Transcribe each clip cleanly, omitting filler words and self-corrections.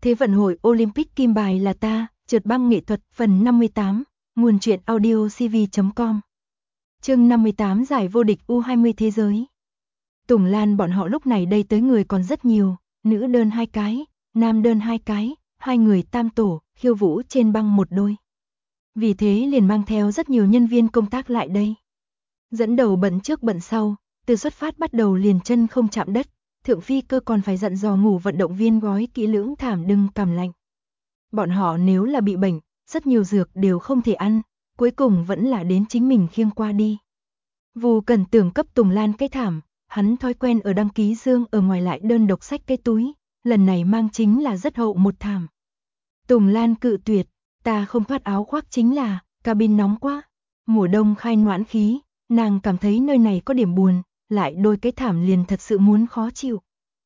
Thế vận hội Olympic kim bài là ta, trượt băng nghệ thuật phần 58, nguồn truyện audio cv.com. Chương 58 giải vô địch U20 thế giới. Tùng Lan bọn họ lúc này đây tới người còn rất nhiều, nữ đơn 2 cái, nam đơn 2 cái, 2 người tam tổ, khiêu vũ trên băng một đôi. Vì thế liền mang theo rất nhiều nhân viên công tác lại đây. Dẫn đầu bận trước bận sau, từ xuất phát bắt đầu liền chân không chạm đất, thượng phi cơ còn phải dặn dò ngủ vận động viên gói kỹ lưỡng thảm đừng cảm lạnh. Bọn họ nếu là bị bệnh, rất nhiều dược đều không thể ăn, cuối cùng vẫn là đến chính mình khiêng qua đi. Vu Cẩn tưởng cấp Tùng Lan cái thảm, hắn thói quen ở đăng ký dương ở ngoài lại đơn độc xách cái túi, lần này mang chính là rất hậu một thảm. Tùng Lan cự tuyệt, ta không thoát áo khoác chính là, cabin nóng quá. Mùa đông khai noãn khí, nàng cảm thấy nơi này có điểm buồn, lại đôi cái thảm liền thật sự muốn khó chịu.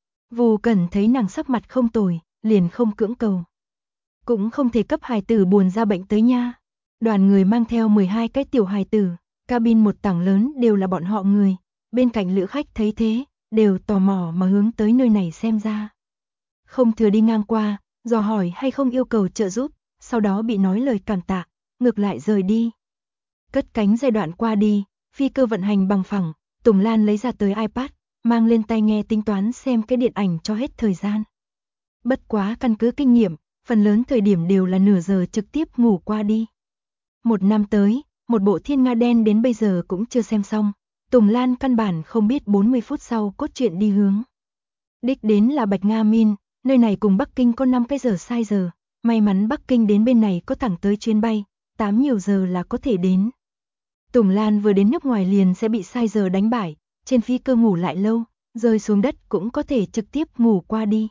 Vu Cẩn thấy nàng sắc mặt không tồi, liền không cưỡng cầu. Cũng không thể cấp hài tử buồn ra bệnh tới nha. Đoàn người mang theo 12 cái tiểu hài tử, cabin một tảng lớn đều là bọn họ người. Bên cạnh lữ khách thấy thế, đều tò mò mà hướng tới nơi này xem ra. Không thừa đi ngang qua, dò hỏi hay không yêu cầu trợ giúp, sau đó bị nói lời cảm tạ, ngược lại rời đi. Cất cánh giai đoạn qua đi, phi cơ vận hành bằng phẳng, Tùng Lan lấy ra tới iPad, mang lên tai nghe tính toán xem cái điện ảnh cho hết thời gian. Bất quá căn cứ kinh nghiệm, phần lớn thời điểm đều là nửa giờ trực tiếp ngủ qua đi. Một năm tới, một bộ Thiên Nga đen đến bây giờ cũng chưa xem xong, Tùng Lan căn bản không biết 40 phút sau cốt truyện đi hướng. Đích đến là Bạch Nga Min, nơi này cùng Bắc Kinh có 5 cái giờ sai giờ, may mắn Bắc Kinh đến bên này có thẳng tới chuyến bay, 8 nhiều giờ là có thể đến. Tùng Lan vừa đến nước ngoài liền sẽ bị sai giờ đánh bại, trên phi cơ ngủ lại lâu, rơi xuống đất cũng có thể trực tiếp ngủ qua đi.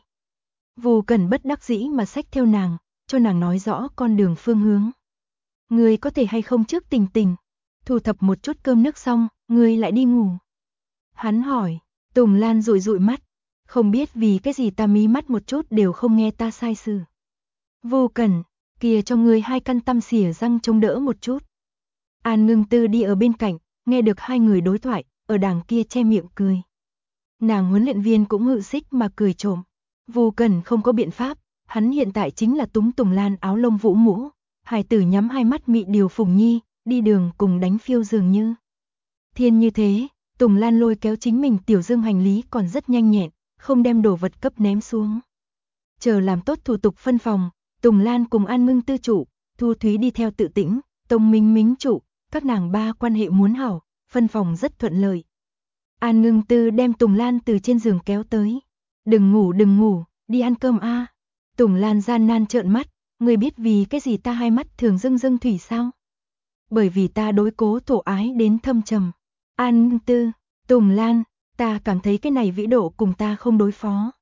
Vu Cẩn bất đắc dĩ mà xách theo nàng, cho nàng nói rõ con đường phương hướng. Ngươi có thể hay không trước tỉnh tỉnh, thu thập một chút cơm nước xong, ngươi lại đi ngủ. Hắn hỏi, Tùng Lan dụi dụi mắt, không biết vì cái gì ta mí mắt một chút đều không nghe ta sai sự. Vu Cẩn, kia cho ngươi 2 căn tăm xỉa răng trông đỡ một chút. An Ngưng Tư đi ở bên cạnh, nghe được 2 người đối thoại, ở đằng kia che miệng cười. Nàng huấn luyện viên cũng hự xích mà cười trộm. Vu Cẩn không có biện pháp, hắn hiện tại chính là túng Tùng Lan áo lông vũ mũ, hài tử nhắm 2 mắt mị điều Phùng Nhi, đi đường cùng đánh phiêu dường như. Thiên như thế, Tùng Lan lôi kéo chính mình tiểu dương hành lý còn rất nhanh nhẹn, không đem đồ vật cấp ném xuống. Chờ làm tốt thủ tục phân phòng, Tùng Lan cùng An Ngưng Tư trụ, Thu Thúy đi theo Tự Tĩnh, Tông Minh Mính trụ, các nàng ba quan hệ muốn hảo, phân phòng rất thuận lợi. An Ngưng Tư đem Tùng Lan từ trên giường kéo tới. Đừng ngủ, đi ăn cơm a. Tùng Lan gian nan trợn mắt, ngươi biết vì cái gì ta 2 mắt thường dâng dâng thủy sao? Bởi vì ta đối Cố Thổ ái đến thâm trầm. An Ngưng Tư, Tùng Lan, ta cảm thấy cái này vĩ độ cùng ta không đối phó.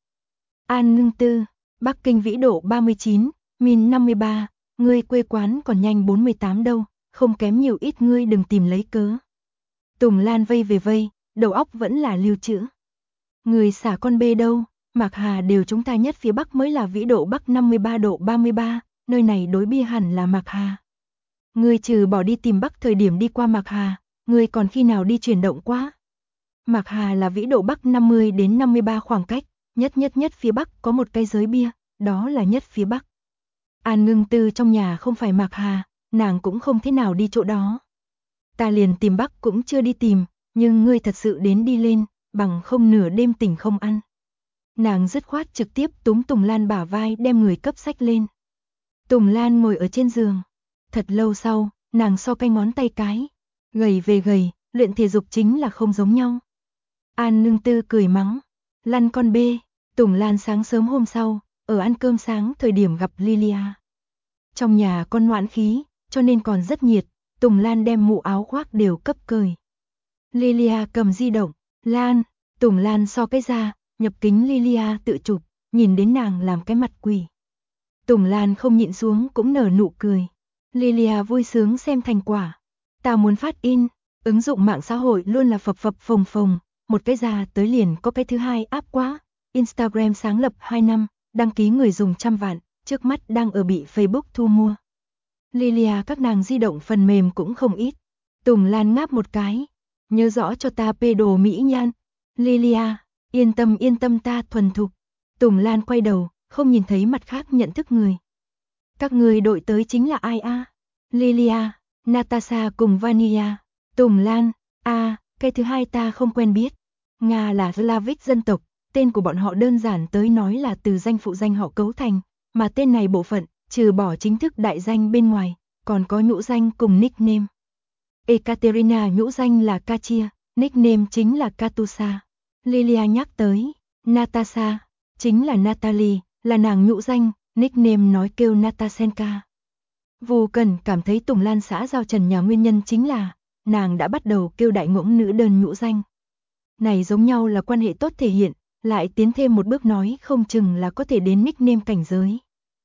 An Ngưng Tư, Bắc Kinh vĩ độ 39, min 53, ngươi quê quán còn nhanh 48 đâu, không kém nhiều ít ngươi đừng tìm lấy cớ. Tùng Lan vây về vây, đầu óc vẫn là lưu trữ. Người xả con bê đâu, Mạc Hà đều chúng ta nhất phía Bắc mới là vĩ độ Bắc 53 độ 33, nơi này đối bia hẳn là Mạc Hà. Người trừ bỏ đi tìm Bắc thời điểm đi qua Mạc Hà, người còn khi nào đi chuyển động quá? Mạc Hà là vĩ độ Bắc 50 đến 53 khoảng cách, nhất phía Bắc có một cái giới bia, đó là nhất phía Bắc. An Ngưng Tư trong nhà không phải Mạc Hà, nàng cũng không thế nào đi chỗ đó. Ta liền tìm Bắc cũng chưa đi tìm, nhưng ngươi thật sự đến đi lên, bằng không nửa đêm tỉnh không ăn. Nàng dứt khoát trực tiếp túm Tùng Lan bả vai đem người cấp sách lên. Tùng Lan ngồi ở trên giường. Thật lâu sau, nàng so cái ngón tay cái. Gầy về gầy, luyện thể dục chính là không giống nhau. An Ngưng Tư cười mắng. Lăn con bê. Tùng Lan sáng sớm hôm sau, ở ăn cơm sáng thời điểm gặp Lilia. Trong nhà con noãn khí, cho nên còn rất nhiệt. Tùng Lan đem mũ áo khoác đều cấp cởi. Lilia cầm di động. Lan, Tùng Lan so cái ra, nhập kính Lilia tự chụp, nhìn đến nàng làm cái mặt quỷ. Tùng Lan không nhịn xuống cũng nở nụ cười. Lilia vui sướng xem thành quả. Ta muốn phát in, ứng dụng mạng xã hội luôn là phập phồng phồng, một cái ra tới liền có cái thứ hai áp quá. Instagram sáng lập 2 năm, đăng ký người dùng 100 vạn, trước mắt đang ở bị Facebook thu mua. Lilia các nàng di động phần mềm cũng không ít. Tùng Lan ngáp một cái. Nhớ rõ cho ta pê đồ mỹ nhan. Lilia, yên tâm ta thuần thục. Tùng Lan quay đầu, không nhìn thấy mặt khác nhận thức người. Các người đội tới chính là ai a? Lilia, Natasha cùng Vania, Tùng Lan, cái thứ hai ta không quen biết. Nga là Slavic dân tộc, tên của bọn họ đơn giản tới nói là từ danh phụ danh họ cấu thành, mà tên này bộ phận, trừ bỏ chính thức đại danh bên ngoài, còn có nhũ danh cùng nickname. Ekaterina nhũ danh là Kachia, nickname chính là Katusa. Lilia nhắc tới, Natasha, chính là Natalie, là nàng nhũ danh, nickname nói kêu Natasenka. Vu Cần cảm thấy Tùng Lan xã giao trần nhà nguyên nhân chính là, nàng đã bắt đầu kêu đại ngỗng nữ đơn nhũ danh. Này giống nhau là quan hệ tốt thể hiện, lại tiến thêm một bước nói không chừng là có thể đến nickname cảnh giới.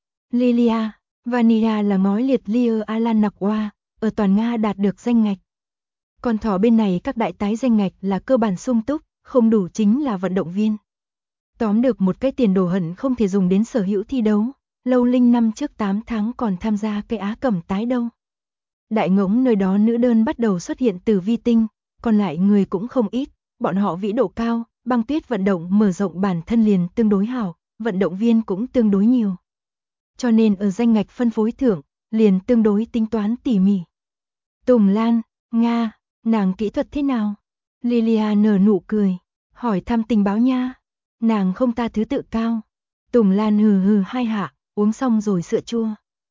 Lilia, Vania là ngói liệt Lier Alan Nakwa, ở toàn Nga đạt được danh ngạch. Còn thỏ bên này các đại tái danh ngạch là cơ bản sung túc, không đủ chính là vận động viên. Tóm được một cái tiền đồ hận không thể dùng đến sở hữu thi đấu, Lâu Linh năm trước 8 tháng còn tham gia cái Á Cẩm tái đâu. Đại ngỗng nơi đó nữ đơn bắt đầu xuất hiện từ vi tinh, còn lại người cũng không ít, bọn họ vĩ độ cao, băng tuyết vận động mở rộng bản thân liền tương đối hảo, vận động viên cũng tương đối nhiều. Cho nên ở danh ngạch phân phối thưởng, liền tương đối tính toán tỉ mỉ. Tùng Lan, Nga, nàng kỹ thuật thế nào? Lilia nở nụ cười, hỏi thăm tình báo nha. Nàng không ta thứ tự cao. Tùng Lan hừ hừ hai hạ, uống xong rồi sữa chua.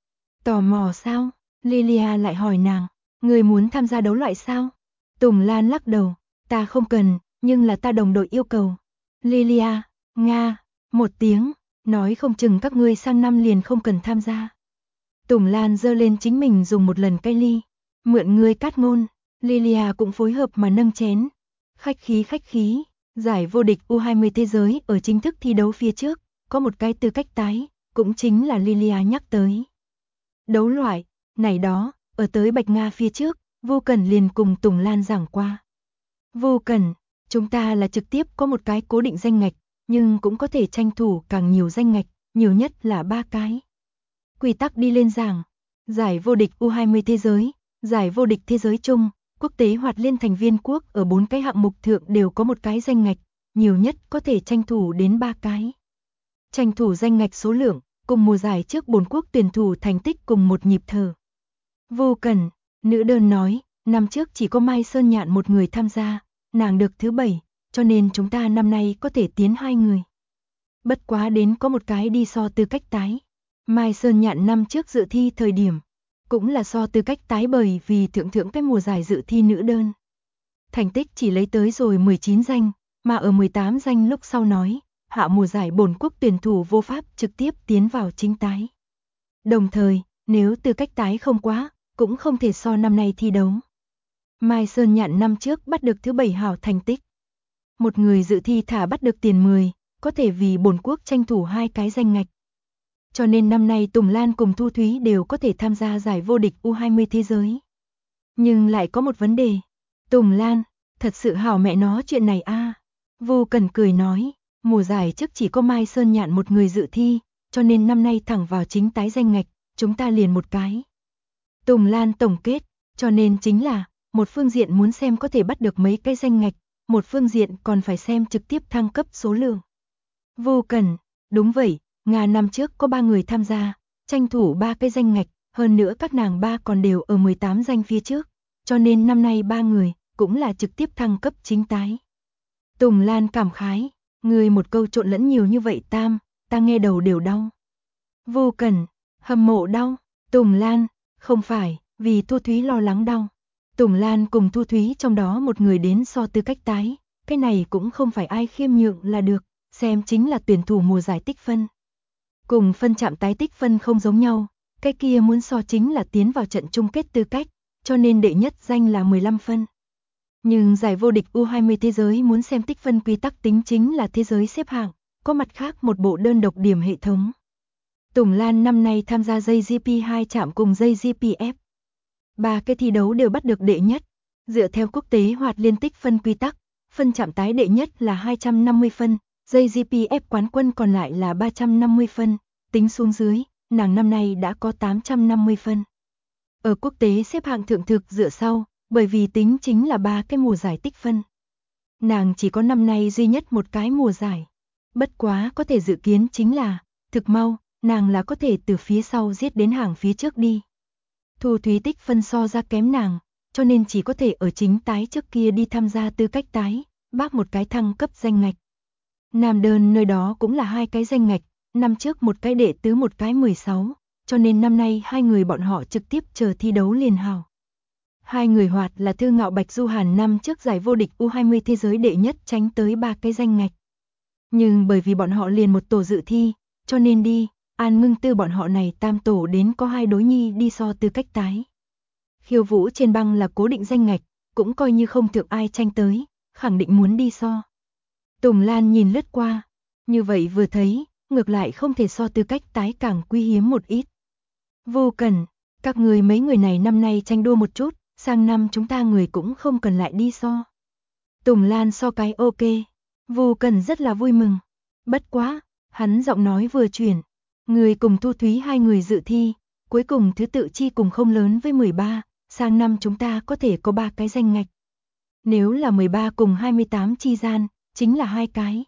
Tò mò sao? Lilia lại hỏi nàng, người muốn tham gia đấu loại sao? Tùng Lan lắc đầu, ta không cần, nhưng là ta đồng đội yêu cầu. Lilia, Nga, một tiếng, nói không chừng các ngươi sang năm liền không cần tham gia. Tùng Lan giơ lên chính mình dùng một lần cái ly, mượn ngươi cát ngôn. Lilia cũng phối hợp mà nâng chén. Khách khí, giải vô địch U20 thế giới ở chính thức thi đấu phía trước, có một cái tư cách tái, cũng chính là Lilia nhắc tới. Đấu loại, này đó, ở tới Bạch Nga phía trước, Vu Cần liền cùng Tùng Lan giảng qua. Vu Cần, chúng ta là trực tiếp có một cái cố định danh ngạch, nhưng cũng có thể tranh thủ càng nhiều danh ngạch, nhiều nhất là 3 cái. Quy tắc đi lên giảng, giải vô địch U20 thế giới, giải vô địch thế giới chung, quốc tế hoạt liên thành viên quốc ở 4 cái hạng mục thượng đều có một cái danh ngạch, nhiều nhất có thể tranh thủ đến 3 cái. Tranh thủ danh ngạch số lượng, cùng mùa giải trước 4 quốc tuyển thủ thành tích cùng một nhịp thở. Vô Cần, nữ đơn nói, năm trước chỉ có Mai Sơn Nhạn một người tham gia, nàng được thứ 7, cho nên chúng ta năm nay có thể tiến 2 người. Bất quá đến có một cái đi so tư cách tái. Mai Sơn Nhạn năm trước dự thi thời điểm, cũng là so tư cách tái bởi vì thượng cái mùa giải dự thi nữ đơn. Thành tích chỉ lấy tới rồi 19 danh, mà ở 18 danh lúc sau nói, hạ mùa giải bổn quốc tuyển thủ vô pháp trực tiếp tiến vào chính tái. Đồng thời, nếu tư cách tái không quá, cũng không thể so năm nay thi đấu. Mai Sơn Nhạn năm trước bắt được thứ 7 hảo thành tích. Một người dự thi thả bắt được tiền 10, có thể vì bổn quốc tranh thủ 2 cái danh ngạch. Cho nên năm nay Tùng Lan cùng Thu Thúy đều có thể tham gia giải vô địch U20 thế giới. Nhưng lại có một vấn đề. Tùng Lan, thật sự hảo mẹ nó chuyện này a. Vu Cần cười nói, mùa giải trước chỉ có Mai Sơn Nhạn một người dự thi, cho nên năm nay thẳng vào chính tái danh ngạch, chúng ta liền một cái. Tùng Lan tổng kết, cho nên chính là, một phương diện muốn xem có thể bắt được mấy cái danh ngạch, một phương diện còn phải xem trực tiếp thăng cấp số lượng. Vu Cần, đúng vậy, Nga năm trước có 3 người tham gia, tranh thủ 3 cái danh ngạch, hơn nữa các nàng 3 còn đều ở 18 danh phía trước, cho nên năm nay 3 người, cũng là trực tiếp thăng cấp chính tái. Tùng Lan cảm khái, người một câu trộn lẫn nhiều như vậy Tam, ta nghe đầu đều đau. Vu Cần, hâm mộ đau, Tùng Lan, không phải, vì Thu Thúy lo lắng đau. Tùng Lan cùng Thu Thúy trong đó một người đến so tư cách tái, cái này cũng không phải ai khiêm nhượng là được, xem chính là tuyển thủ mùa giải tích phân. Cùng phân chạm tái tích phân không giống nhau, cái kia muốn so chính là tiến vào trận chung kết tư cách, cho nên đệ nhất danh là 15 phân. Nhưng giải vô địch U20 thế giới muốn xem tích phân quy tắc tính chính là thế giới xếp hạng, có mặt khác một bộ đơn độc điểm hệ thống. Tùng Lan năm nay tham gia JGP2 chạm cùng JGPF. 3 cái thi đấu đều bắt được đệ nhất, dựa theo quốc tế hoạt liên tích phân quy tắc, phân chạm tái đệ nhất là 250 phân, JGPF quán quân còn lại là 350 phân, tính xuống dưới, nàng năm nay đã có 850 phân. Ở quốc tế xếp hạng thượng thực dựa sau, bởi vì tính chính là 3 cái mùa giải tích phân. Nàng chỉ có năm nay duy nhất một cái mùa giải. Bất quá có thể dự kiến chính là, thực mau, nàng là có thể từ phía sau giết đến hàng phía trước đi. Thu Thúy tích phân so ra kém nàng, cho nên chỉ có thể ở chính tái trước kia đi tham gia tư cách tái, bác một cái thăng cấp danh ngạch. Nam đơn nơi đó cũng là 2 cái danh ngạch, năm trước một cái đệ tứ một cái 16, cho nên năm nay 2 người bọn họ trực tiếp chờ thi đấu liền hào. 2 người hoạt là Thư Ngạo Bạch Du Hàn năm trước giải vô địch U20 thế giới đệ nhất tránh tới 3 cái danh ngạch. Nhưng bởi vì bọn họ liền một tổ dự thi, cho nên đi, An Ngưng Tư bọn họ này tam tổ đến có 2 đối nhi đi so tư cách tái. Khiêu vũ trên băng là cố định danh ngạch, cũng coi như không thượng ai tranh tới, khẳng định muốn đi so. Tùng Lan nhìn lướt qua, như vậy vừa thấy, ngược lại không thể so tư cách tái càng quý hiếm một ít. Vô Cần, các người mấy người này năm nay tranh đua một chút, sang năm chúng ta người cũng không cần lại đi so. Tùng Lan so cái ok, Vô Cần rất là vui mừng. Bất quá, hắn giọng nói vừa chuyển, người cùng Thu Thúy 2 người dự thi, cuối cùng thứ tự chi cùng không lớn với 13, sang năm chúng ta có thể có 3 cái danh ngạch. Nếu là 13 cùng 28 chi gian, chính là 2 cái.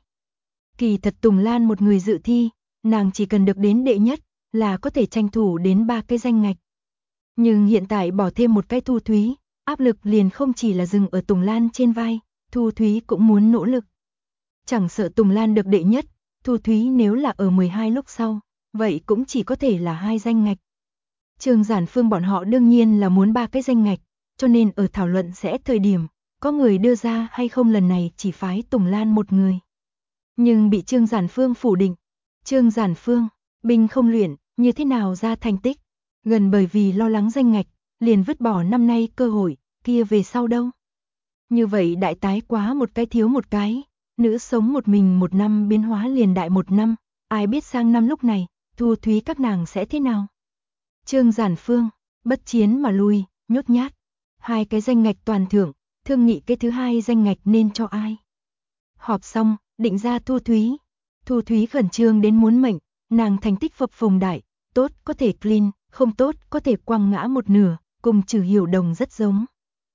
Kỳ thật Tùng Lan một người dự thi, nàng chỉ cần được đến đệ nhất, là có thể tranh thủ đến 3 cái danh ngạch. Nhưng hiện tại bỏ thêm một cái Thu Thúy, áp lực liền không chỉ là dừng ở Tùng Lan trên vai, Thu Thúy cũng muốn nỗ lực. Chẳng sợ Tùng Lan được đệ nhất, Thu Thúy nếu là ở 12 lúc sau, vậy cũng chỉ có thể là 2 danh ngạch. Trương Giản Phương bọn họ đương nhiên là muốn 3 cái danh ngạch, cho nên ở thảo luận sẽ thời điểm, có người đưa ra hay không lần này chỉ phái Tùng Lan một người. Nhưng bị Trương Giản Phương phủ định. Trương Giản Phương, binh không luyện, như thế nào ra thành tích? Gần bởi vì lo lắng danh ngạch, liền vứt bỏ năm nay cơ hội, kia về sau đâu? Như vậy đại tái quá một cái thiếu một cái, nữ sống một mình một năm biến hóa liền đại một năm, ai biết sang năm lúc này, Thu Thúy các nàng sẽ thế nào? Trương Giản Phương, bất chiến mà lui, nhút nhát. 2 cái danh ngạch toàn thưởng, thương nghị cái thứ 2 danh ngạch nên cho ai? Họp xong, định ra Thu Thúy. Thu Thúy khẩn trương đến muốn mệnh, nàng thành tích phập phồng đại, tốt có thể clean, không tốt có thể quăng ngã một nửa, cùng Trừ Hiểu Đồng rất giống.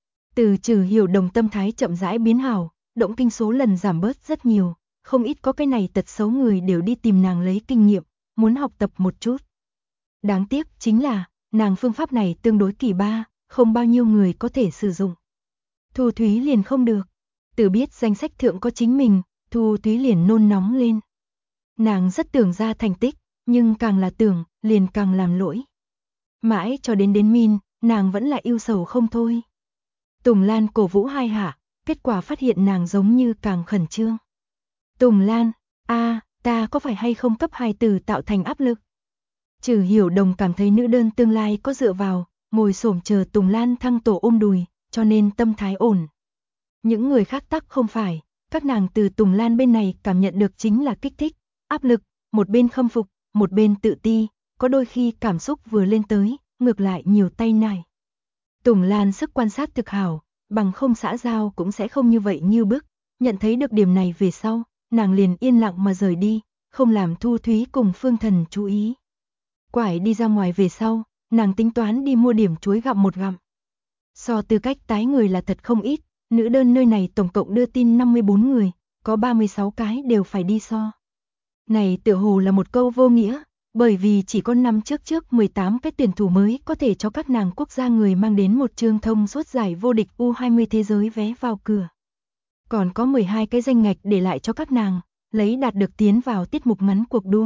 Từ Trừ Hiểu Đồng tâm thái chậm rãi biến hảo, động kinh số lần giảm bớt rất nhiều, không ít có cái này tật xấu người đều đi tìm nàng lấy kinh nghiệm, muốn học tập một chút. Đáng tiếc chính là, nàng phương pháp này tương đối kỳ ba, không bao nhiêu người có thể sử dụng. Thu Thúy liền không được, từ biết danh sách thượng có chính mình, Thu Thúy liền nôn nóng lên. Nàng rất tưởng ra thành tích, nhưng càng là tưởng, liền càng làm lỗi. Mãi cho đến min, nàng vẫn là yêu sầu không thôi. Tùng Lan cổ vũ 2 hạ, kết quả phát hiện nàng giống như càng khẩn trương. Tùng Lan, ta có phải hay không cấp 2 từ tạo thành áp lực? Trừ Hiểu Đồng cảm thấy nữ đơn tương lai có dựa vào, ngồi xổm chờ Tùng Lan thăng tổ ôm đùi, cho nên tâm thái ổn. Những người khác tắc không phải, các nàng từ Tùng Lan bên này cảm nhận được chính là kích thích, áp lực, một bên khâm phục, một bên tự ti, có đôi khi cảm xúc vừa lên tới, ngược lại nhiều tay nải. Tùng Lan sức quan sát thực hảo, bằng không xã giao cũng sẽ không như vậy như bức, nhận thấy được điểm này về sau, nàng liền yên lặng mà rời đi, không làm Thu Thúy cùng Phương Thần chú ý. Quải đi ra ngoài về sau, nàng tính toán đi mua điểm chuối gặm một gặm. So tư cách tái người là thật không ít, nữ đơn nơi này tổng cộng đưa tin 54 người, có 36 cái đều phải đi so. Này tựa hồ là một câu vô nghĩa, bởi vì chỉ có năm trước 18 cái tuyển thủ mới có thể cho các nàng quốc gia người mang đến một chương thông suốt giải vô địch U20 thế giới vé vào cửa. Còn có 12 cái danh ngạch để lại cho các nàng, lấy đạt được tiến vào tiết mục ngắn cuộc đua.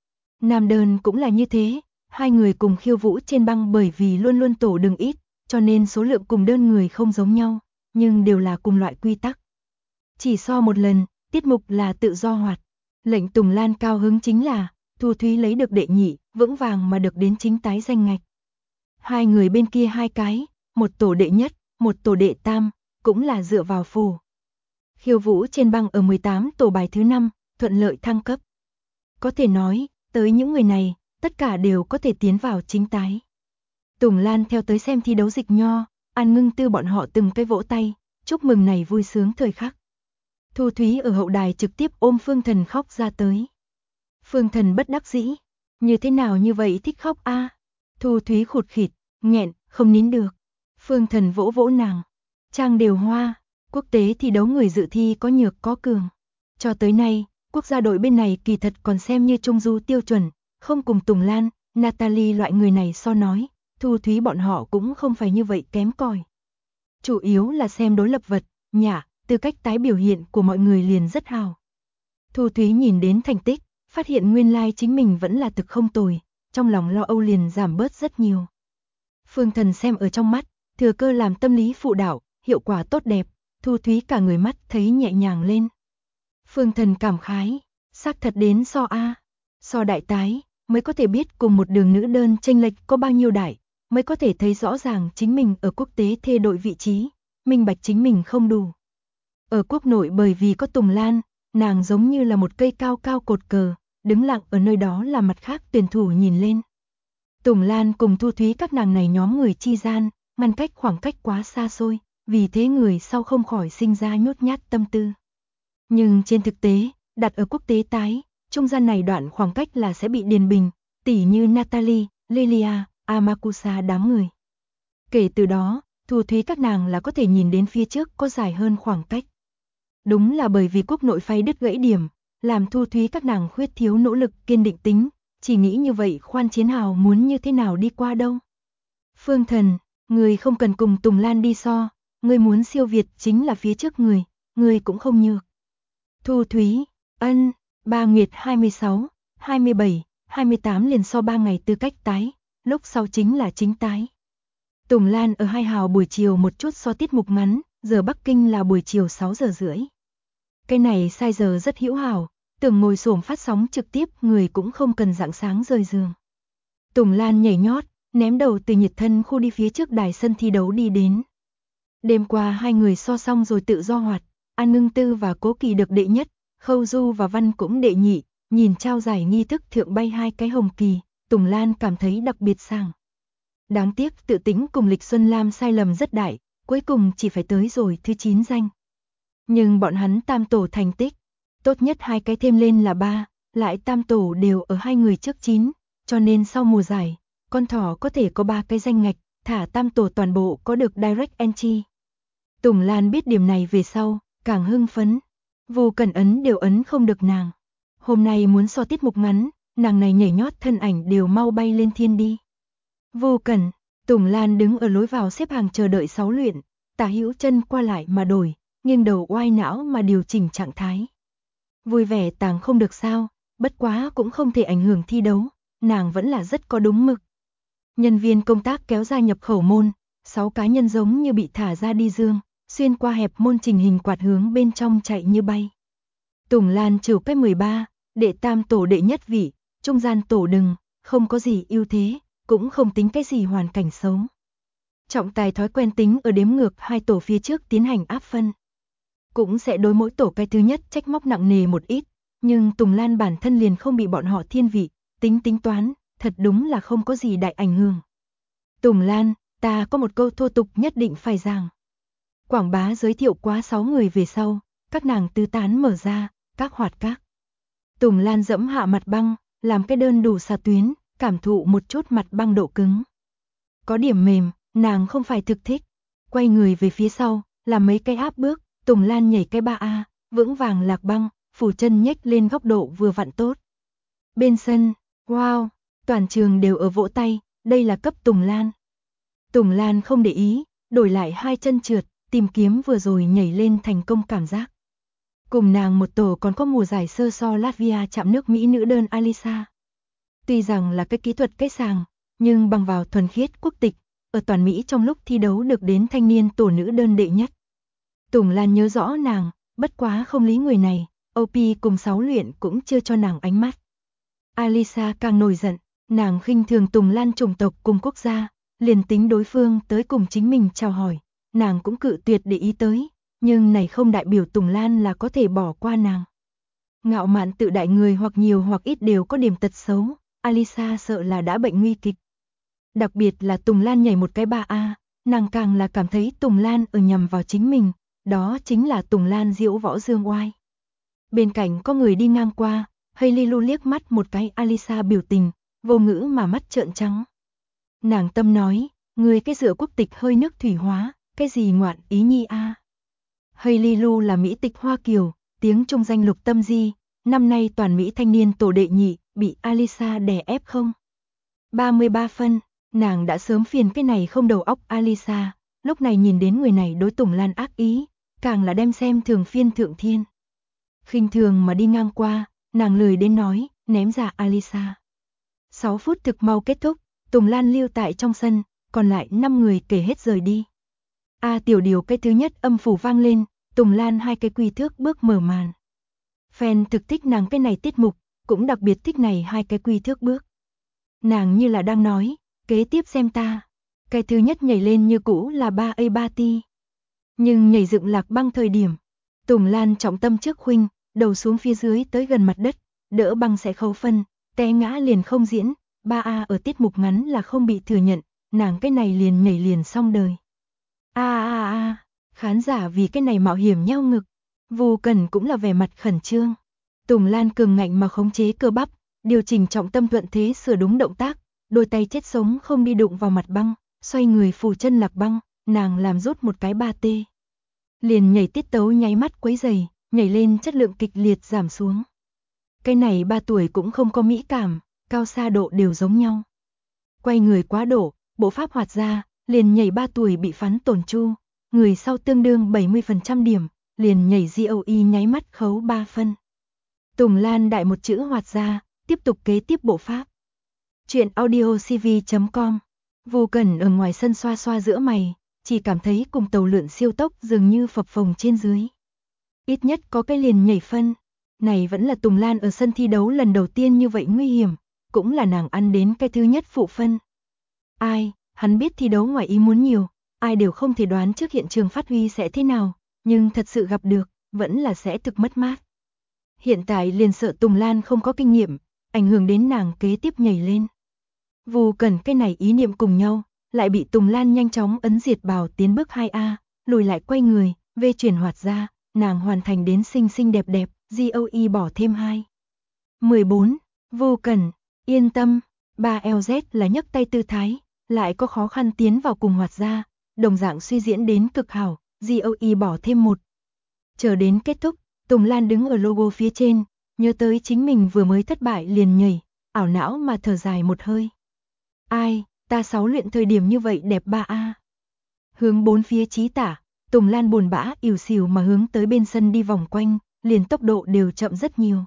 Nam đơn cũng là như thế, 2 người cùng khiêu vũ trên băng bởi vì luôn luôn tổ đường ít, cho nên số lượng cùng đơn người không giống nhau, nhưng đều là cùng loại quy tắc. Chỉ so một lần, tiết mục là tự do hoạt. Lệnh Tùng Lan cao hứng chính là, Thu Thúy lấy được đệ nhị, vững vàng mà được đến chính tái danh ngạch. 2 người bên kia 2 cái, một tổ đệ nhất, một tổ đệ tam, cũng là dựa vào phù. Khiêu vũ trên băng ở 18 tổ bài thứ 5, thuận lợi thăng cấp. Có thể nói, tới những người này, tất cả đều có thể tiến vào chính tái. Tùng Lan theo tới xem thi đấu Dịch Nho, An Ngưng Tư bọn họ từng cái vỗ tay, chúc mừng này vui sướng thời khắc. Thu Thúy ở hậu đài trực tiếp ôm Phương Thần khóc ra tới. Phương Thần bất đắc dĩ, như thế nào như vậy thích khóc a? Thu Thúy khụt khịt, nghẹn, không nín được. Phương Thần vỗ vỗ nàng, trang đều hoa, quốc tế thi đấu người dự thi có nhược có cường. Cho tới nay, Quốc gia đội bên này kỳ thật còn xem như trung du tiêu chuẩn, không cùng Tùng Lan, Natalie loại người này so nói, Thu Thúy bọn họ cũng không phải như vậy kém cỏi. Chủ yếu là xem đối lập vật, nhả, tư cách tái biểu hiện của mọi người liền rất hào. Thu Thúy nhìn đến thành tích, phát hiện nguyên lai chính mình vẫn là thực không tồi, trong lòng lo âu liền giảm bớt rất nhiều. Phương Thần xem ở trong mắt, thừa cơ làm tâm lý phụ đạo, hiệu quả tốt đẹp, Thu Thúy cả người mắt thấy nhẹ nhàng lên. Phương Thần cảm khái, xác thật đến so đại tái, mới có thể biết cùng một đường nữ đơn chênh lệch có bao nhiêu đại, mới có thể thấy rõ ràng chính mình ở quốc tế thê đội vị trí, minh bạch chính mình không đủ. Ở quốc nội bởi vì có Tùng Lan, nàng giống như là một cây cao cao cột cờ, đứng lặng ở nơi đó là mặt khác tuyển thủ nhìn lên. Tùng Lan cùng Thu Thúy các nàng này nhóm người chi gian, ngăn cách khoảng cách quá xa xôi, vì thế người sau không khỏi sinh ra nhút nhát tâm tư. Nhưng trên thực tế, đặt ở quốc tế tái, trung gian này đoạn khoảng cách là sẽ bị điền bình, tỉ như Natalie, Lilia, Amakusa đám người. Kể từ đó, Thu Thúy các nàng là có thể nhìn đến phía trước có dài hơn khoảng cách. Đúng là bởi vì quốc nội phay đứt gãy điểm, làm Thu Thúy các nàng khuyết thiếu nỗ lực kiên định tính, chỉ nghĩ như vậy Khoan Chiến Hào muốn như thế nào đi qua đâu. Phương Thần, người không cần cùng Tùng Lan đi so, người muốn siêu việt chính là phía trước người cũng không nhược. Thu Thúy, ân, 3 nguyệt 26, 27, 28 liền so 3 ngày tư cách tái, lúc sau chính là chính tái. Tùng Lan ở 2 hào buổi chiều một chút so tiết mục ngắn, giờ Bắc Kinh là buổi chiều 6 giờ rưỡi. Cái này sai giờ rất hữu hảo, tưởng ngồi xổm phát sóng trực tiếp người cũng không cần rạng sáng rời giường. Tùng Lan nhảy nhót, ném đầu từ nhiệt thân khu đi phía trước đài sân thi đấu đi đến. Đêm qua hai người so xong rồi tự do hoạt, An Ngưng Tư và Cố Kỳ được đệ nhất, Khâu Du và Văn cũng đệ nhị, nhìn trao giải nghi thức thượng bay 2 cái hồng kỳ, Tùng Lan cảm thấy đặc biệt sảng. Đáng tiếc tự tính cùng Lịch Xuân Lam sai lầm rất đại, cuối cùng chỉ phải tới rồi thứ 9 danh. Nhưng bọn hắn tam tổ thành tích, tốt nhất 2 cái thêm lên là 3, lại tam tổ đều ở 2 người trước 9, cho nên sau mùa giải, con thỏ có thể có 3 cái danh ngạch, thả tam tổ toàn bộ có được direct entry. Tùng Lan biết điểm này về sau, càng hưng phấn. Vô Cẩn ấn đều ấn không được nàng. Hôm nay muốn so tiết mục ngắn, nàng này nhảy nhót thân ảnh đều mau bay lên thiên đi. Vô Cẩn, Tùng Lan đứng ở lối vào xếp hàng chờ đợi 6 luyện, tả hữu chân qua lại mà đổi, nghiêng đầu oai não mà điều chỉnh trạng thái. Vui vẻ tàng không được sao, bất quá cũng không thể ảnh hưởng thi đấu, nàng vẫn là rất có đúng mực. Nhân viên công tác kéo ra nhập khẩu môn, 6 cá nhân giống như bị thả ra đi dương, xuyên qua hẹp môn trình hình quạt hướng bên trong chạy như bay. Tùng Lan trừ cái 13, đệ tam tổ đệ nhất vị, trung gian tổ đừng, không có gì ưu thế, cũng không tính cái gì hoàn cảnh xấu. Trọng tài thói quen tính ở đếm ngược 2 tổ phía trước tiến hành áp phân. Cũng sẽ đối mỗi tổ cái thứ nhất trách móc nặng nề một ít, nhưng Tùng Lan bản thân liền không bị bọn họ thiên vị, tính toán, thật đúng là không có gì đại ảnh hưởng. Tùng Lan, ta có một câu thô tục nhất định phải giảng. Quảng bá giới thiệu quá 6 người về sau, các nàng tứ tán mở ra, các hoạt các. Tùng Lan dẫm hạ mặt băng, làm cái đơn đủ xà tuyến, cảm thụ một chút mặt băng độ cứng. Có điểm mềm, nàng không phải thực thích. Quay người về phía sau, làm mấy cái áp bước, Tùng Lan nhảy cái 3A, vững vàng lạc băng, phủ chân nhếch lên góc độ vừa vặn tốt. Bên sân, wow, toàn trường đều ở vỗ tay, đây là cấp Tùng Lan. Tùng Lan không để ý, đổi lại 2 chân trượt, tìm kiếm vừa rồi nhảy lên thành công cảm giác. Cùng nàng một tổ còn có mùa giải sơ so Latvia chạm nước Mỹ nữ đơn Alisa. Tuy rằng là cái kỹ thuật cái sàng, nhưng bằng vào thuần khiết quốc tịch, ở toàn Mỹ trong lúc thi đấu được đến thanh niên tổ nữ đơn đệ nhất. Tùng Lan nhớ rõ nàng, bất quá không lý người này, OP cùng 6 luyện cũng chưa cho nàng ánh mắt. Alisa càng nổi giận, nàng khinh thường Tùng Lan chủng tộc cùng quốc gia, liền tính đối phương tới cùng chính mình chào hỏi, nàng cũng cự tuyệt để ý tới, nhưng này không đại biểu Tùng Lan là có thể bỏ qua nàng. Ngạo mạn tự đại người hoặc nhiều hoặc ít đều có điểm tật xấu, Alisa sợ là đã bệnh nguy kịch. Đặc biệt là Tùng Lan nhảy một cái 3A, nàng càng là cảm thấy Tùng Lan ở nhằm vào chính mình, đó chính là Tùng Lan diễu võ dương oai. Bên cạnh có người đi ngang qua, Hailey Lu liếc mắt một cái Alisa biểu tình, vô ngữ mà mắt trợn trắng. Nàng tâm nói, người cái dựa quốc tịch hơi nước thủy hóa, cái gì ngoạn ý nhi a. Hailey Lu là mỹ tịch Hoa Kiều, tiếng Trung danh Lục Tâm Di, năm nay toàn Mỹ thanh niên tổ đệ nhị, bị Alisa đè ép không? 33 phân, nàng đã sớm phiền cái này không đầu óc Alisa, lúc này nhìn đến người này đối Tùng Lan ác ý, càng là đem xem thường phiên thượng thiên. Khinh thường mà đi ngang qua, nàng lười đến nói, ném ra Alisa. 6 phút thực mau kết thúc, Tùng Lan lưu tại trong sân, còn lại 5 người kể hết rời đi. Tiểu điều cái thứ nhất âm phủ vang lên, Tùng Lan hai cái quy thước bước mở màn. Fan thực thích nàng cái này tiết mục, cũng đặc biệt thích này hai cái quy thước bước. Nàng như là đang nói, kế tiếp xem ta. Cái thứ nhất nhảy lên như cũ là 3A3T. Nhưng nhảy dựng Lạc Băng thời điểm, Tùng Lan trọng tâm trước khuynh, đầu xuống phía dưới tới gần mặt đất, đỡ băng sẽ khấu phân, té ngã liền không diễn, 3A ở tiết mục ngắn là không bị thừa nhận, nàng cái này liền nhảy liền xong đời. Khán giả vì cái này mạo hiểm nheo ngực, Vu Cần cũng là vẻ mặt khẩn trương. Tùng Lan cường ngạnh mà khống chế cơ bắp, điều chỉnh trọng tâm thuận thế sửa đúng động tác, đôi tay chết sống không đi đụng vào mặt băng, xoay người phủ chân Lạc Băng, nàng làm rút một cái 3T. Liền nhảy tiết tấu nháy mắt quấy rầy, nhảy lên chất lượng kịch liệt giảm xuống. Cái này 3 tuổi cũng không có mỹ cảm, cao xa độ đều giống nhau. Quay người quá độ, bộ pháp hoạt ra, liền nhảy 3 tuổi bị phán tổn chu, người sau tương đương 70% điểm, liền nhảy GOE nháy mắt khấu 3 phân. Tùng Lan đại một chữ hoạt ra, tiếp tục kế tiếp bộ pháp. Chuyện audiocv.com. Vu Cẩn ở ngoài sân xoa xoa giữa mày, chỉ cảm thấy cùng tàu lượn siêu tốc dường như phập phồng trên dưới. Ít nhất có cái liền nhảy phân. Này vẫn là Tùng Lan ở sân thi đấu lần đầu tiên như vậy nguy hiểm, cũng là nàng ăn đến cái thứ nhất phụ phân. Hắn biết thi đấu ngoài ý muốn nhiều, ai đều không thể đoán trước hiện trường phát huy sẽ thế nào, nhưng thật sự gặp được, vẫn là sẽ thực mất mát. Hiện tại liền sợ Tùng Lan không có kinh nghiệm, ảnh hưởng đến nàng kế tiếp nhảy lên. Vu Cần cái này ý niệm cùng nhau, lại bị Tùng Lan nhanh chóng ấn diệt bảo tiến bước 2A, lùi lại quay người, V chuyển hoạt ra, nàng hoàn thành đến xinh xinh đẹp đẹp, GOE bỏ thêm 2. 14. Vu Cần, yên tâm, 3LZ là nhấc tay tư thái, lại có khó khăn tiến vào cùng hoạt ra, đồng dạng suy diễn đến cực hảo, GOE bỏ thêm 1. Chờ đến kết thúc, Tùng Lan đứng ở logo phía trên, nhớ tới chính mình vừa mới thất bại liền nhảy, ảo não mà thở dài một hơi. Ta 6 luyện thời điểm như vậy đẹp 3A. Hướng bốn phía chí tả, Tùng Lan buồn bã ỉu xìu mà hướng tới bên sân đi vòng quanh, liền tốc độ đều chậm rất nhiều.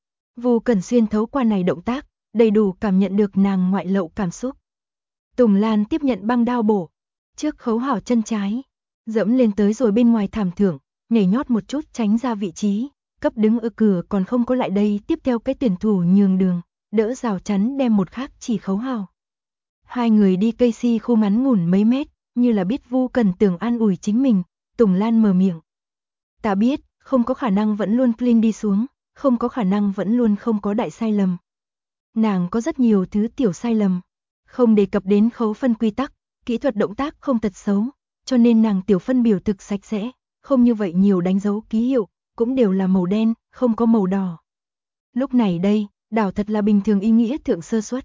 Vu Cần xuyên thấu qua này động tác, đầy đủ cảm nhận được nàng ngoại lậu cảm xúc. Tùng Lan tiếp nhận băng đao bổ, trước khấu hảo chân trái, dẫm lên tới rồi bên ngoài thảm thưởng, nhảy nhót một chút tránh ra vị trí, cấp đứng ở cửa còn không có lại đây tiếp theo cái tuyển thủ nhường đường, đỡ rào chắn đem một khác chỉ khấu hảo. Hai người đi cây si khu ngắn ngủn mấy mét, như là biết Vu Cần tưởng an ủi chính mình, Tùng Lan mở miệng. Ta biết, không có khả năng vẫn luôn clean đi xuống, không có khả năng vẫn luôn không có đại sai lầm. Nàng có rất nhiều thứ tiểu sai lầm, không đề cập đến khấu phân quy tắc, kỹ thuật động tác không tật xấu, cho nên nàng tiểu phân biểu thực sạch sẽ, không như vậy nhiều đánh dấu ký hiệu, cũng đều là màu đen, không có màu đỏ. Lúc này đây, đảo thật là bình thường ý nghĩa thượng sơ suất.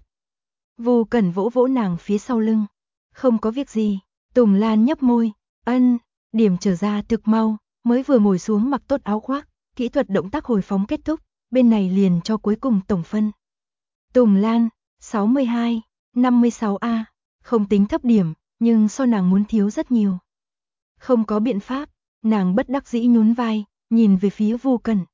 Vu Cần vỗ vỗ nàng phía sau lưng. Không có việc gì, Tùng Lan nhấp môi, điểm trở ra thực mau, mới vừa ngồi xuống mặc tốt áo khoác, kỹ thuật động tác hồi phóng kết thúc, bên này liền cho cuối cùng tổng phân. Tùng Lan, 62, 56A, không tính thấp điểm, nhưng so nàng muốn thiếu rất nhiều. Không có biện pháp, nàng bất đắc dĩ nhún vai, nhìn về phía Vu Cần.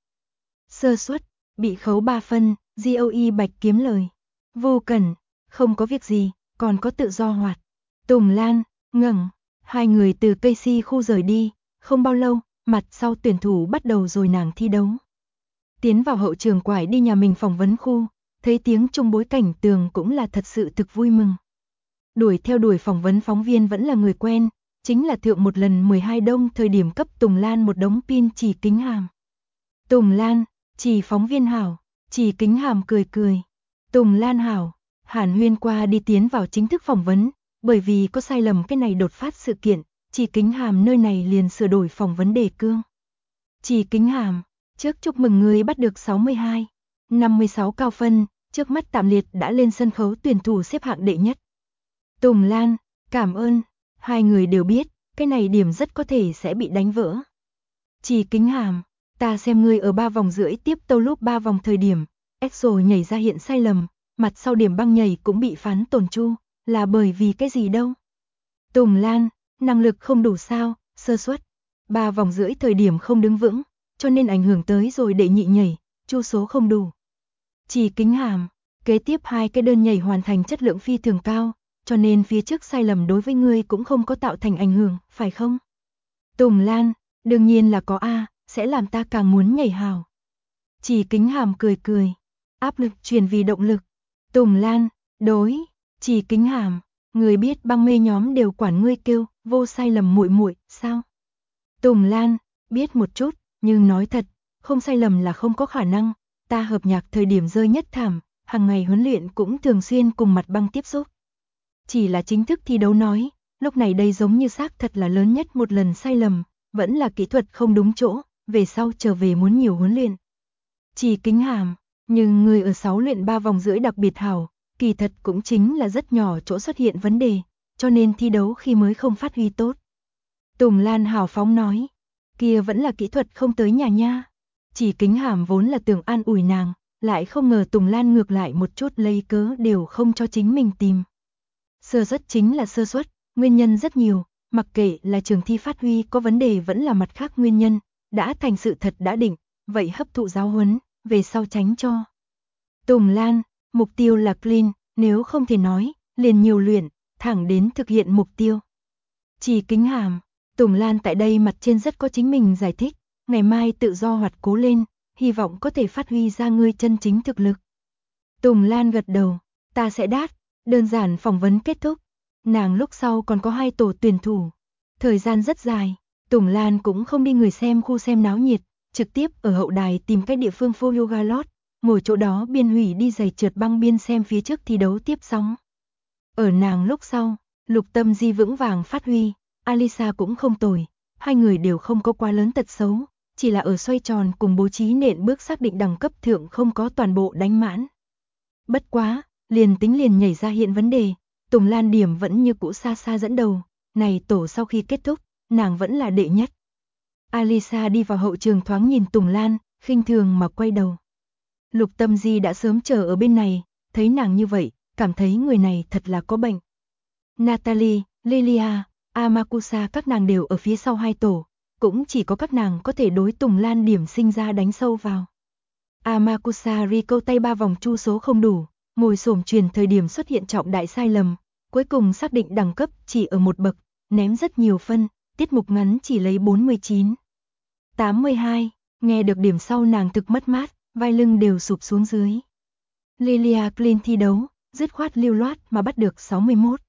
Sơ suất, bị khấu 3 phân, GOE bạch kiếm lời. Vu Cần, không có việc gì, còn có tự do hoạt. Tùng Lan, ngẩng, hai người từ cây si khu rời đi, không bao lâu, mặt sau tuyển thủ bắt đầu rồi nàng thi đấu. Tiến vào hậu trường quải đi nhà mình phỏng vấn khu, thấy tiếng trong bối cảnh tường cũng là thật sự thực vui mừng. Đuổi phỏng vấn phóng viên vẫn là người quen, chính là thượng một lần 12 đông thời điểm cấp Tùng Lan một đống pin chỉ kính hàm. Tùng Lan, chỉ phóng viên hảo, chỉ kính hàm cười cười. Tùng Lan hảo, hàn huyên qua đi tiến vào chính thức phỏng vấn, bởi vì có sai lầm cái này đột phát sự kiện, chỉ kính hàm nơi này liền sửa đổi phỏng vấn đề cương. Chỉ kính hàm, trước chúc mừng người bắt được 62, 56 cao phân, trước mắt tạm liệt đã lên sân khấu tuyển thủ xếp hạng đệ nhất. Tùng Lan, cảm ơn, hai người đều biết, cái này điểm rất có thể sẽ bị đánh vỡ. Chỉ kính hàm, Ta xem ngươi ở 3 vòng rưỡi tiếp tâu lúc 3 vòng thời điểm, EXO nhảy ra hiện sai lầm, mặt sau điểm băng nhảy cũng bị phán tổn chu, là bởi vì cái gì đâu? Tùng Lan, năng lực không đủ sao, sơ suất. 3 vòng rưỡi thời điểm không đứng vững, cho nên ảnh hưởng tới rồi đệ nhị nhảy, chu số không đủ. Chỉ Kính Hàm, kế tiếp 2 cái đơn nhảy hoàn thành chất lượng phi thường cao, cho nên phía trước sai lầm đối với ngươi cũng không có tạo thành ảnh hưởng, phải không? Tùng Lan, đương nhiên là có a, sẽ làm ta càng muốn nhảy hào. Chỉ Kính Hàm cười cười, áp lực truyền vì động lực. Tùng Lan, đối, Chỉ Kính Hàm, người biết băng mê nhóm đều quản ngươi kêu, vô sai lầm muội muội, sao? Tùng Lan, biết một chút, nhưng nói thật, không sai lầm là không có khả năng, ta hợp nhạc thời điểm rơi nhất thảm, hàng ngày huấn luyện cũng thường xuyên cùng mặt băng tiếp xúc. Chỉ là chính thức thi đấu nói, lúc này đây giống như xác thật là lớn nhất một lần sai lầm, vẫn là kỹ thuật không đúng chỗ, về sau trở về muốn nhiều huấn luyện. Chỉ Kính Hàm, nhưng người ở 6 luyện 3 vòng rưỡi đặc biệt hảo, kỳ thật cũng chính là rất nhỏ chỗ xuất hiện vấn đề, cho nên thi đấu khi mới không phát huy tốt. Tùng Lan hào phóng nói, kia vẫn là kỹ thuật không tới nhà nha. Chỉ Kính Hàm vốn là tưởng an ủi nàng, lại không ngờ Tùng Lan ngược lại một chút lấy cớ đều không cho chính mình tìm. Sơ suất chính là sơ suất, nguyên nhân rất nhiều, mặc kệ là trường thi phát huy có vấn đề vẫn là mặt khác nguyên nhân, đã thành sự thật đã định, vậy hấp thụ giáo huấn, về sau tránh cho. Tùng Lan, mục tiêu là clean, nếu không thể nói, liền nhiều luyện, thẳng đến thực hiện mục tiêu. Chỉ Kính Hàm, Tùng Lan tại đây mặt trên rất có chính mình giải thích, ngày mai tự do hoạt cố lên, hy vọng có thể phát huy ra ngươi chân chính thực lực. Tùng Lan gật đầu, ta sẽ đát, đơn giản phỏng vấn kết thúc. Nàng lúc sau còn có 2 tổ tuyển thủ. Thời gian rất dài, Tùng Lan cũng không đi người xem khu xem náo nhiệt, trực tiếp ở hậu đài tìm cách địa phương phô yoga lót, ngồi chỗ đó biên hủy đi giày trượt băng biên xem phía trước thi đấu tiếp sóng. Ở nàng lúc sau, Lục Tâm Di vững vàng phát huy, Alisa cũng không tồi, 2 người đều không có quá lớn tật xấu, chỉ là ở xoay tròn cùng bố trí nện bước xác định đẳng cấp thượng không có toàn bộ đánh mãn. Bất quá, liền nhảy ra hiện vấn đề, Tùng Lan điểm vẫn như cũ xa xa dẫn đầu, này tổ sau khi kết thúc, nàng vẫn là đệ nhất. Alisa đi vào hậu trường thoáng nhìn Tùng Lan, khinh thường mà quay đầu. Lục Tâm Di đã sớm chờ ở bên này, thấy nàng như vậy, cảm thấy người này thật là có bệnh. Natalie, Lilia, Amakusa các nàng đều ở phía sau 2 tổ, cũng chỉ có các nàng có thể đối Tùng Lan điểm sinh ra đánh sâu vào. Amakusa Rico tay 3 vòng chu số không đủ, ngồi xổm truyền thời điểm xuất hiện trọng đại sai lầm, cuối cùng xác định đẳng cấp chỉ ở 1 bậc, ném rất nhiều phân, tiết mục ngắn chỉ lấy 49. 82, nghe được điểm sau nàng thực mất mát, vai lưng đều sụp xuống dưới. Lilia clean thi đấu, dứt khoát lưu loát mà bắt được 61.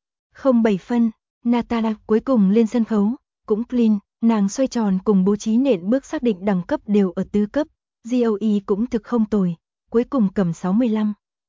07 phân, Natala cuối cùng lên sân khấu, cũng clean, nàng xoay tròn cùng bố trí nện bước xác định đẳng cấp đều ở tứ cấp, GOE cũng thực không tồi, cuối cùng cầm 65.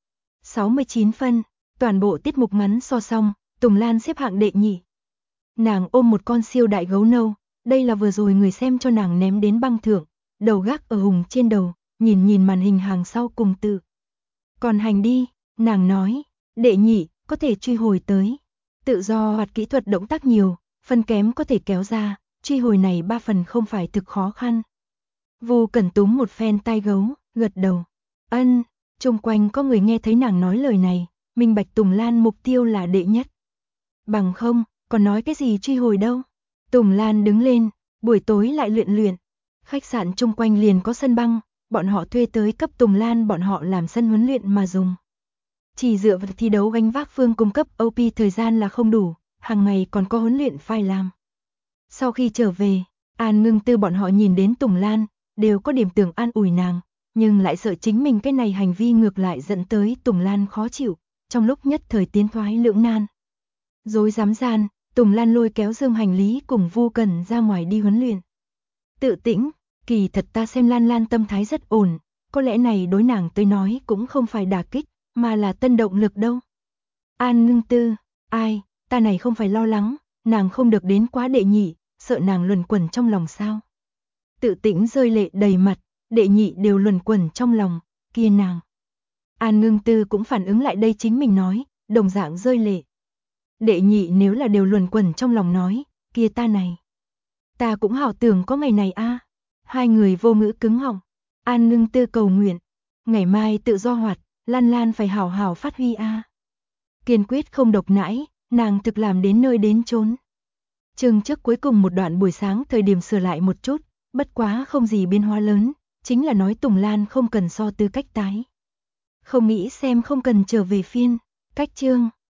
69 phân, toàn bộ tiết mục ngắn so xong, Tùng Lan xếp hạng đệ nhị. Nàng ôm một con siêu đại gấu nâu, đây là vừa rồi người xem cho nàng ném đến băng thượng, đầu gác ở hùng trên đầu, nhìn màn hình hàng sau cùng tự. Còn hành đi, nàng nói, đệ nhị, có thể truy hồi tới. Tự do hoạt kỹ thuật động tác nhiều, phân kém có thể kéo ra, truy hồi này 3 phần không phải thực khó khăn. Vu Cẩn túm một phen tai gấu, gật đầu. Ân, chung quanh có người nghe thấy nàng nói lời này, minh bạch Tùng Lan mục tiêu là đệ nhất. Bằng không, còn nói cái gì truy hồi đâu. Tùng Lan đứng lên, buổi tối lại luyện. Khách sạn chung quanh liền có sân băng, bọn họ thuê tới cấp Tùng Lan bọn họ làm sân huấn luyện mà dùng. Chỉ dựa vào thi đấu gánh vác phương cung cấp OP thời gian là không đủ, hàng ngày còn có huấn luyện phải làm. Sau khi trở về, An Ngưng Tư bọn họ nhìn đến Tùng Lan, đều có điểm tưởng an ủi nàng, nhưng lại sợ chính mình cái này hành vi ngược lại dẫn tới Tùng Lan khó chịu, trong lúc nhất thời tiến thoái lưỡng nan. Rối rắm gian, Tùng Lan lôi kéo dương hành lý cùng Vu Cẩn ra ngoài đi huấn luyện. Tự tĩnh, kỳ thật ta xem Lan Lan tâm thái rất ổn, có lẽ này đối nàng tới nói cũng không phải đả kích, mà là tân động lực đâu. An Ngưng Tư, ai, ta này không phải lo lắng, nàng không được đến quá đệ nhị, sợ nàng luẩn quẩn trong lòng sao. Tự tĩnh rơi lệ đầy mặt, đệ nhị đều luẩn quẩn trong lòng, kia nàng. An Ngưng Tư cũng phản ứng lại đây chính mình nói, đồng dạng rơi lệ. Đệ nhị nếu là đều luẩn quẩn trong lòng nói, kia ta này. Ta cũng hảo tưởng có ngày này a. Hai người vô ngữ cứng họng. An Ngưng Tư cầu nguyện. Ngày mai tự do hoạt, Lan Lan phải hảo hảo phát huy a. Kiên quyết không độc nãi, nàng thực làm đến nơi đến chốn. Chương trước cuối cùng một đoạn buổi sáng thời điểm sửa lại một chút, bất quá không gì biến hóa lớn, chính là nói Tùng Lan không cần so tư cách tái. Không nghĩ xem không cần trở về phiên, cách chương.